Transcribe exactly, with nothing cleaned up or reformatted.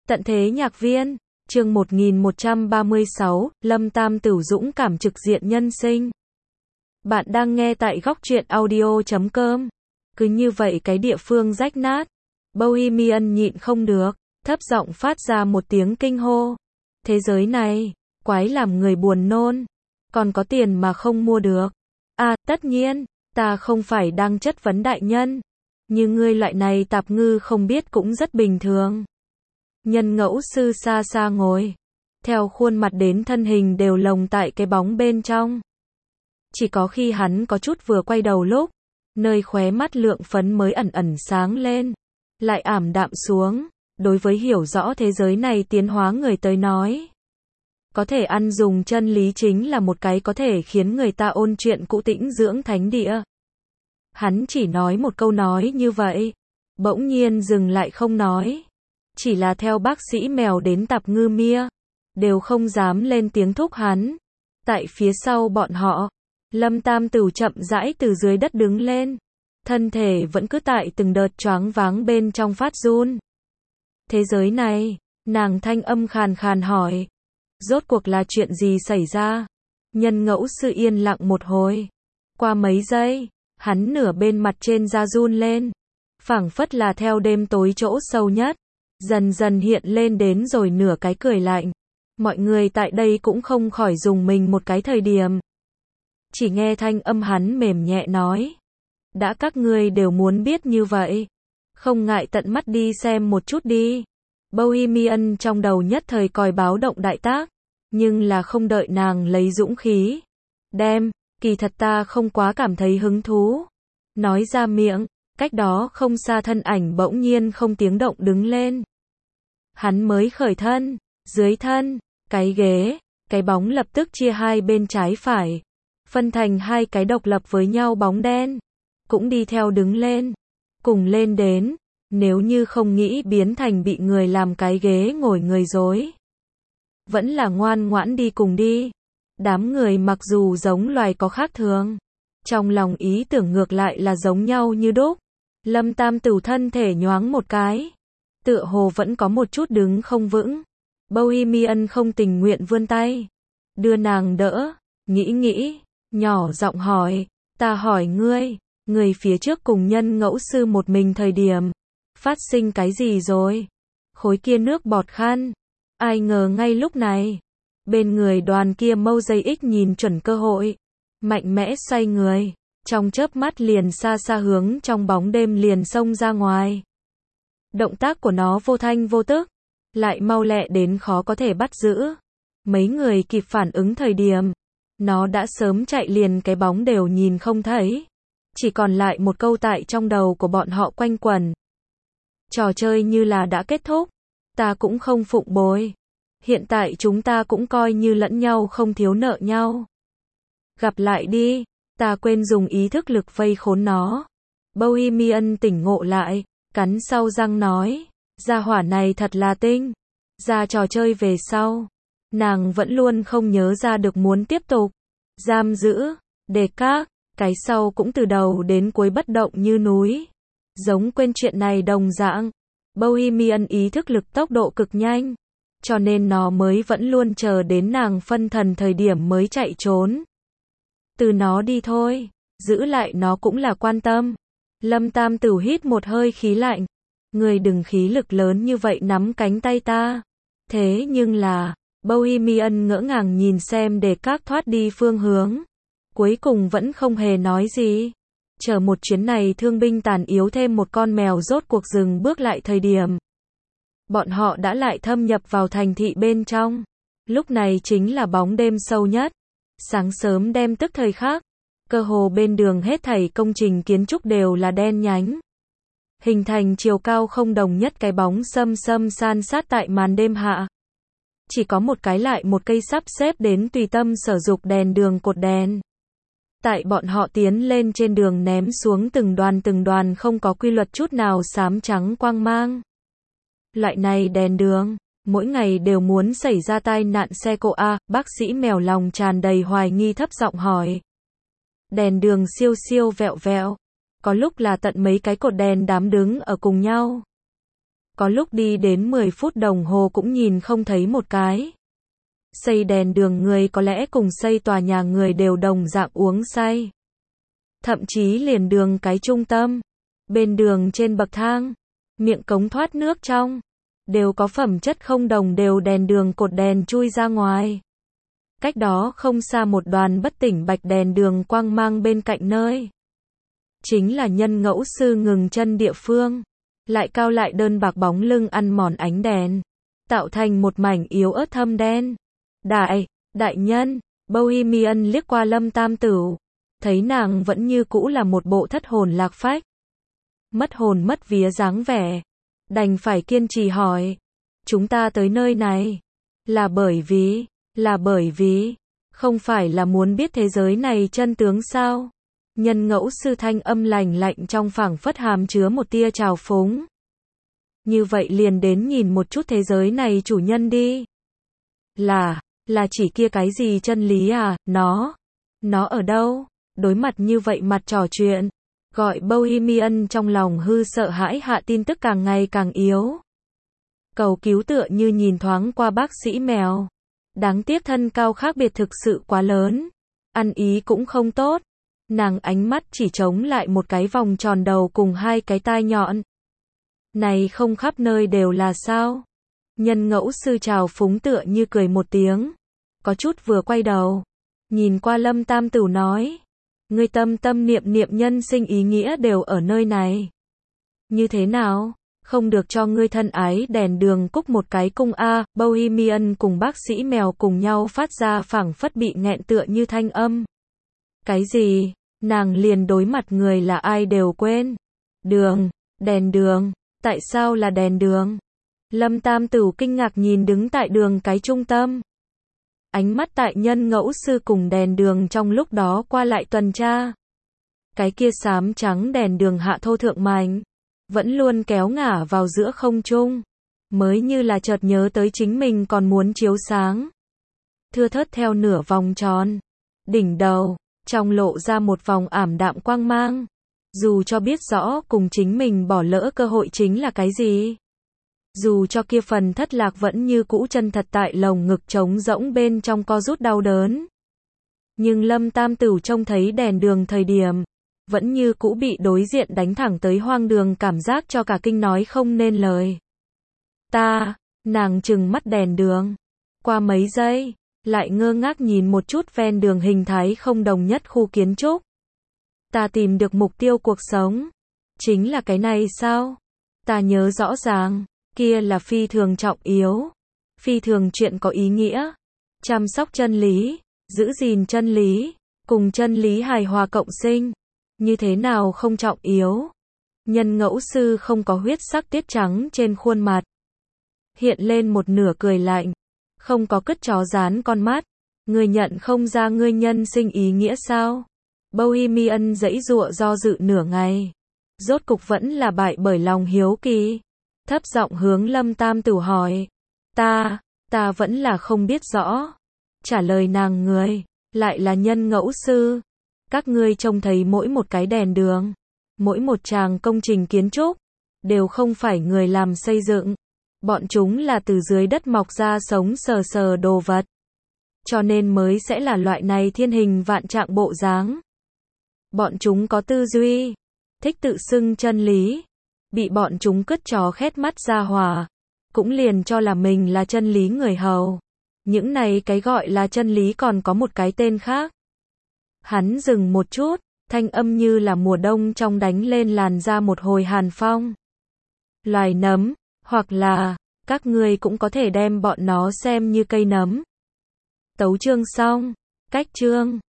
Tận thế nhạc viên, chương một nghìn một trăm ba mươi sáu, Lâm Tam Tửu dũng cảm trực diện nhân sinh. Bạn đang nghe tại góc truyện audio chấm com. Cứ như vậy cái địa phương rách nát. Bohemian nhịn không được, thấp giọng phát ra một tiếng kinh hô. Thế giới này, quái làm người buồn nôn. Còn có tiền mà không mua được. À, tất nhiên, ta không phải đang chất vấn đại nhân. Như ngươi loại này tạp ngư không biết cũng rất bình thường. Nhân ngẫu sư xa xa ngồi. Theo khuôn mặt đến thân hình đều lồng tại cái bóng bên trong. Chỉ có khi hắn có chút vừa quay đầu lúc, nơi khóe mắt lượng phấn mới ẩn ẩn sáng lên, lại ảm đạm xuống. Đối với hiểu rõ thế giới này tiến hóa người tới nói, có thể ăn dùng chân lý chính là một cái có thể khiến người ta ôn chuyện cũ tĩnh dưỡng thánh địa. Hắn chỉ nói một câu nói như vậy, bỗng nhiên dừng lại không nói. Chỉ là theo bác sĩ mèo đến tạp ngư mia, đều không dám lên tiếng thúc hắn. Tại phía sau bọn họ, Lâm Tam Tửu chậm rãi từ dưới đất đứng lên. Thân thể vẫn cứ tại từng đợt choáng váng bên trong phát run. Thế giới này, nàng thanh âm khàn khàn hỏi. Rốt cuộc là chuyện gì xảy ra? Nhân ngẫu sư yên lặng một hồi. Qua mấy giây, hắn nửa bên mặt trên da run lên. Phảng phất là theo đêm tối chỗ sâu nhất. Dần dần hiện lên đến rồi nửa cái cười lạnh. Mọi người tại đây cũng không khỏi dùng mình một cái thời điểm. Chỉ nghe thanh âm hắn mềm nhẹ nói. Đã các ngươi đều muốn biết như vậy. Không ngại tận mắt đi xem một chút đi. Bohemian trong đầu nhất thời còi báo động đại tác. Nhưng là không đợi nàng lấy dũng khí. Đem, kỳ thật ta không quá cảm thấy hứng thú. Nói ra miệng, cách đó không xa thân ảnh bỗng nhiên không tiếng động đứng lên. Hắn mới khởi thân, dưới thân, cái ghế, cái bóng lập tức chia hai bên trái phải. Phân thành hai cái độc lập với nhau bóng đen. Cũng đi theo đứng lên. Cùng lên đến. Nếu như không nghĩ biến thành bị người làm cái ghế ngồi người dối. Vẫn là ngoan ngoãn đi cùng đi. Đám người mặc dù giống loài có khác thường. Trong lòng ý tưởng ngược lại là giống nhau như đúc. Lâm Tam Tửu thân thể nhoáng một cái. Tựa hồ vẫn có một chút đứng không vững. Bohemian không tình nguyện vươn tay. Đưa nàng đỡ. Nghĩ nghĩ. Nhỏ giọng hỏi. Ta hỏi ngươi. Người phía trước cùng nhân ngẫu sư một mình thời điểm. Phát sinh cái gì rồi? Khối kia nước bọt khăn. Ai ngờ ngay lúc này. Bên người đoàn kia mâu dây ích nhìn chuẩn cơ hội. Mạnh mẽ xoay người. Trong chớp mắt liền xa xa hướng trong bóng đêm liền xông ra ngoài. Động tác của nó vô thanh vô tức. Lại mau lẹ đến khó có thể bắt giữ. Mấy người kịp phản ứng thời điểm. Nó đã sớm chạy liền cái bóng đều nhìn không thấy. Chỉ còn lại một câu tại trong đầu của bọn họ quanh quẩn. Trò chơi như là đã kết thúc. Ta cũng không phụng bồi. Hiện tại chúng ta cũng coi như lẫn nhau không thiếu nợ nhau. Gặp lại đi. Ta quên dùng ý thức lực vây khốn nó. Bohemian tỉnh ngộ lại. Cắn sau răng nói. Gia hỏa này thật là tinh. Ra trò chơi về sau. Nàng vẫn luôn không nhớ ra được muốn tiếp tục. Giam giữ. Đề các. Cái sau cũng từ đầu đến cuối bất động như núi. Giống quên chuyện này đồng dạng. Bohemian ý thức lực tốc độ cực nhanh. Cho nên nó mới vẫn luôn chờ đến nàng phân thần thời điểm mới chạy trốn. Từ nó đi thôi. Giữ lại nó cũng là quan tâm. Lâm Tam Tửu hít một hơi khí lạnh. Người đừng khí lực lớn như vậy nắm cánh tay ta. Thế nhưng là. Bohemian ngỡ ngàng nhìn xem để các thoát đi phương hướng. Cuối cùng vẫn không hề nói gì. Chờ một chuyến này thương binh tàn yếu thêm một con mèo rốt cuộc dừng bước lại thời điểm. Bọn họ đã lại thâm nhập vào thành thị bên trong. Lúc này chính là bóng đêm sâu nhất. Sáng sớm đêm tức thời khác. Cơ hồ bên đường hết thảy công trình kiến trúc đều là đen nhánh. Hình thành chiều cao không đồng nhất cái bóng xâm xâm san sát tại màn đêm hạ. Chỉ có một cái lại một cây sắp xếp đến tùy tâm sở dục đèn đường cột đèn. Tại bọn họ tiến lên trên đường ném xuống từng đoàn từng đoàn không có quy luật chút nào xám trắng quang mang. Loại này đèn đường, mỗi ngày đều muốn xảy ra tai nạn xe cộ a, bác sĩ mèo lòng tràn đầy hoài nghi thấp giọng hỏi. Đèn đường siêu siêu vẹo vẹo, có lúc là tận mấy cái cột đèn đám đứng ở cùng nhau. có lúc đi đến mười phút đồng hồ cũng nhìn không thấy một cái. Xây đèn đường người có lẽ cùng xây tòa nhà người đều đồng dạng uống say. Thậm chí liền đường cái trung tâm, bên đường trên bậc thang, miệng cống thoát nước trong, đều có phẩm chất không đồng đều đèn đường cột đèn chui ra ngoài. Cách đó không xa một đoàn bất tỉnh bạch đèn đường quang mang bên cạnh nơi. Chính là nhân ngẫu sư ngừng chân địa phương. Lại cao lại đơn bạc bóng lưng ăn mòn ánh đèn. Tạo thành một mảnh yếu ớt thâm đen. Đại, đại nhân, Bohemian liếc qua Lâm Tam Tửu. Thấy nàng vẫn như cũ là một bộ thất hồn lạc phách. Mất hồn mất vía dáng vẻ. Đành phải kiên trì hỏi. Chúng ta tới nơi này. Là bởi vì, là bởi vì, không phải là muốn biết thế giới này chân tướng sao? Nhân ngẫu sư thanh âm lành lạnh trong phảng phất hàm chứa một tia trào phúng. Như vậy liền đến nhìn một chút thế giới này chủ nhân đi. Là, là chỉ kia cái gì chân lý à, nó, nó ở đâu? Đối mặt như vậy mặt trò chuyện, gọi Bohemian trong lòng hư sợ hãi hạ tin tức càng ngày càng yếu. Cầu cứu tựa như nhìn thoáng qua bác sĩ mèo. Đáng tiếc thân cao khác biệt thực sự quá lớn. Ăn ý cũng không tốt. Nàng ánh mắt chỉ chống lại một cái vòng tròn đầu cùng hai cái tai nhọn. Này không khắp nơi đều là sao? Nhân ngẫu sư trào phúng tựa như cười một tiếng. Có chút vừa quay đầu. Nhìn qua Lâm Tam Tửu nói. Ngươi tâm tâm niệm niệm nhân sinh ý nghĩa đều ở nơi này. Như thế nào? Không được cho ngươi thân ái đèn đường cúc một cái cung A. Bohemian cùng bác sĩ mèo cùng nhau phát ra phảng phất bị nghẹn tựa như thanh âm. Cái gì? Nàng liền đối mặt người là ai đều quên. Đường, đèn đường, tại sao là đèn đường? Lâm Tam Tửu kinh ngạc nhìn đứng tại đường cái trung tâm. Ánh mắt tại nhân ngẫu sư cùng đèn đường trong lúc đó qua lại tuần tra. Cái kia xám trắng đèn đường hạ thô thượng mạnh, vẫn luôn kéo ngả vào giữa không trung. Mới như là chợt nhớ tới chính mình còn muốn chiếu sáng. Thưa thớt theo nửa vòng tròn. Đỉnh đầu, trong lộ ra một vòng ảm đạm quang mang. Dù cho biết rõ cùng chính mình bỏ lỡ cơ hội chính là cái gì. Dù cho kia phần thất lạc vẫn như cũ chân thật tại lồng ngực trống rỗng bên trong co rút đau đớn. Nhưng Lâm Tam Tửu trông thấy đèn đường thời điểm, vẫn như cũ bị đối diện đánh thẳng tới hoang đường cảm giác cho cả kinh nói không nên lời. Ta, nàng trừng mắt đèn đường. Qua mấy giây, lại ngơ ngác nhìn một chút ven đường hình thái không đồng nhất khu kiến trúc. Ta tìm được mục tiêu cuộc sống. Chính là cái này sao? Ta nhớ rõ ràng, kia là phi thường trọng yếu. Phi thường chuyện có ý nghĩa. Chăm sóc chân lý, giữ gìn chân lý, cùng chân lý hài hòa cộng sinh. Như thế nào không trọng yếu? Nhân ngẫu sư không có huyết sắc tiết trắng trên khuôn mặt. Hiện lên một nửa cười lạnh. Không có cứt chó dán con mắt. Ngươi nhận không ra ngươi nhân sinh ý nghĩa sao? Bohemian giãy giụa do dự nửa ngày. Rốt cục vẫn là bại bởi lòng hiếu kỳ. Thấp giọng hướng Lâm Tam Tửu hỏi. Ta, ta vẫn là không biết rõ. Trả lời nàng người, lại là nhân ngẫu sư. Các ngươi trông thấy mỗi một cái đèn đường, mỗi một tràng công trình kiến trúc, đều không phải người làm xây dựng. Bọn chúng là từ dưới đất mọc ra sống sờ sờ đồ vật. Cho nên mới sẽ là loại này thiên hình vạn trạng bộ dáng. Bọn chúng có tư duy, thích tự xưng chân lý. Bị bọn chúng cứt chó khét mắt ra hỏa, cũng liền cho là mình là chân lý người hầu. Những này cái gọi là chân lý còn có một cái tên khác. Hắn dừng một chút, thanh âm như là mùa đông trong đánh lên làn ra một hồi hàn phong. Loài nấm, hoặc là, các ngươi cũng có thể đem bọn nó xem như cây nấm. Tấu chương xong, cách chương.